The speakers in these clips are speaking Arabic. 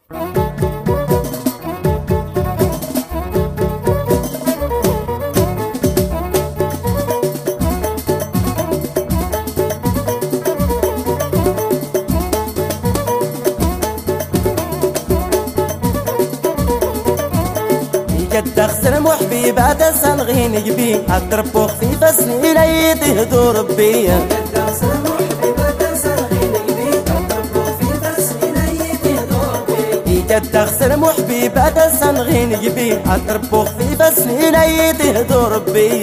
تخسر محبيب هذا سنغين يبي الضرب خفيفة سنين يدهدو ربي تخسر محبيب هذا سنغين يبي الضرب خفيفة سنين يدهدو ربي تخسر محبيب هذا سنغين يبي الضرب خفيفة سنين يدهدو ربي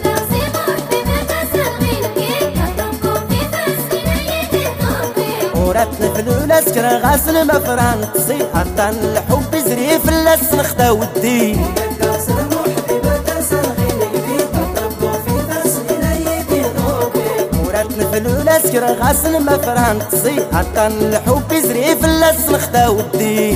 وراتنا في الأولى سكر غاسل ما فرانتسي حتى الحب يزري في اللس نخدا ودي وراتنا في الأولى سكر غاسل ما فرانتسي حتى الحب يزري في اللس نخدا ودي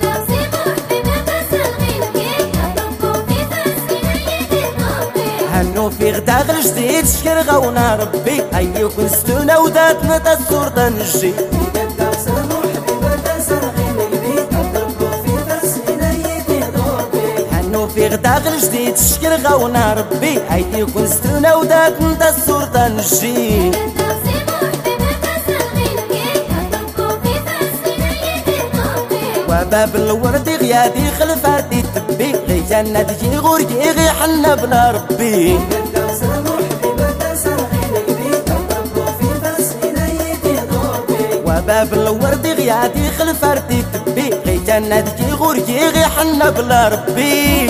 هنو في غدا غير جديد شكر غونا ربي أيكون ستونا وداتنا تسور تنجي هنو في غدا غير جديد شكر غونا ربي أيكون ستونا وداتنا تسور تنجي وباب الورد غيادي خلفاتي تبي غي جنة تجي غوركي غي حنا بلا ربي وباب الورد غيادي خلفاتي تبي غي جنة تجي غوركي غي حنا بلا ربي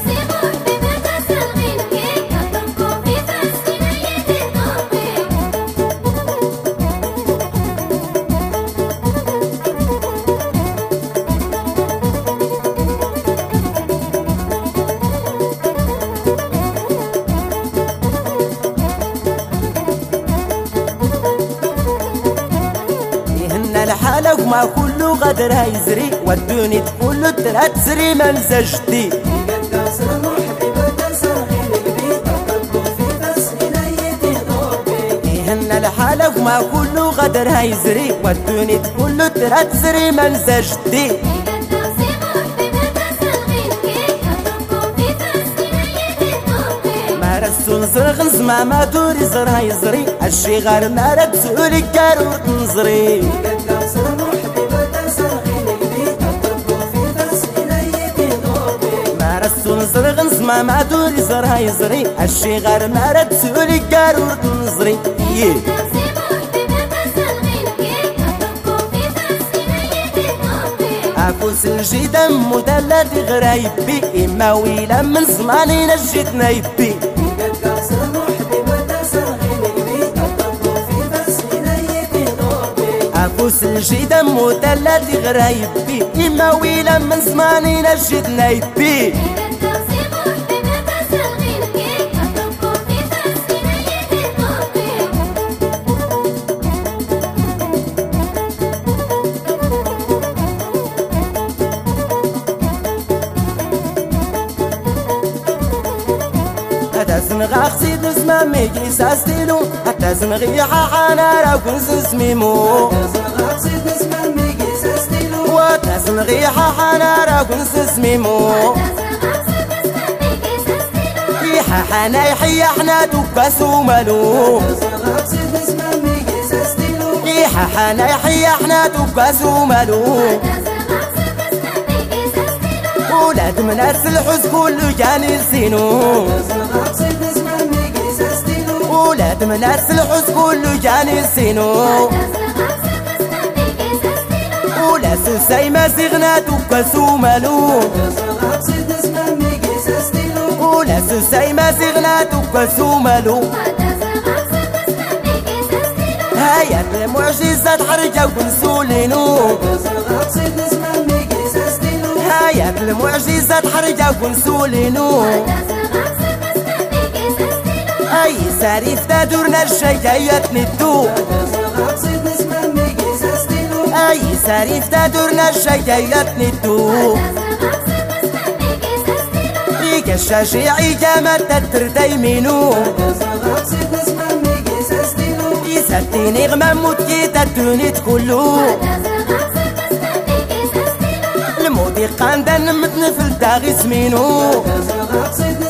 الحالة وما كله غدر هيزري والدنيا كله ترى تسري ما نزجتي هن الحالة وما كله غدر هيزري والدنيا كله ترى تسري ما نزجتي رسول زرغن زما ما دوري زر هيزري الشي غير ما رتسولي كارور تنزري ما رسول زرغن زما ما دوري زر هيزري الشي غير ما رتسولي كارور تنزري عفوس الجيدة مدلتي غرايب بي إما ويلا من زماني نجيتنا يبي عفوس الجيدة مدلتي غرايب بي إما ويلا من زماني نجيتنا يبي حتى زنغا خسيد نسمع ميكي ساستيلو حتى زنغي حانا راكون سسميمو حتى زنغي حانا راكون سسميمو حانا يحيى حنا توكاسو مالو حانا يحيى حنا توكاسو مالو ولاد مناس الحز كله كان يلسينو ولاد مناس الحز كله كان يلسينو ولا سوساي ما زغناتو كاسو مالو ولا سوساي ما زغناتو كاسو مالو هيا المعجزات حرجة ونسولينو هيا المعجزات حرجة ونسولينو أي ساريف تدورنا الشيكايات ندو أي ساريف تدورنا الشيكايات ندو ريك الشاشيعي كما تتردي منو يساتيني غمام موت كي تدوني تكلو دي قاندان متنفل تاغي سمينو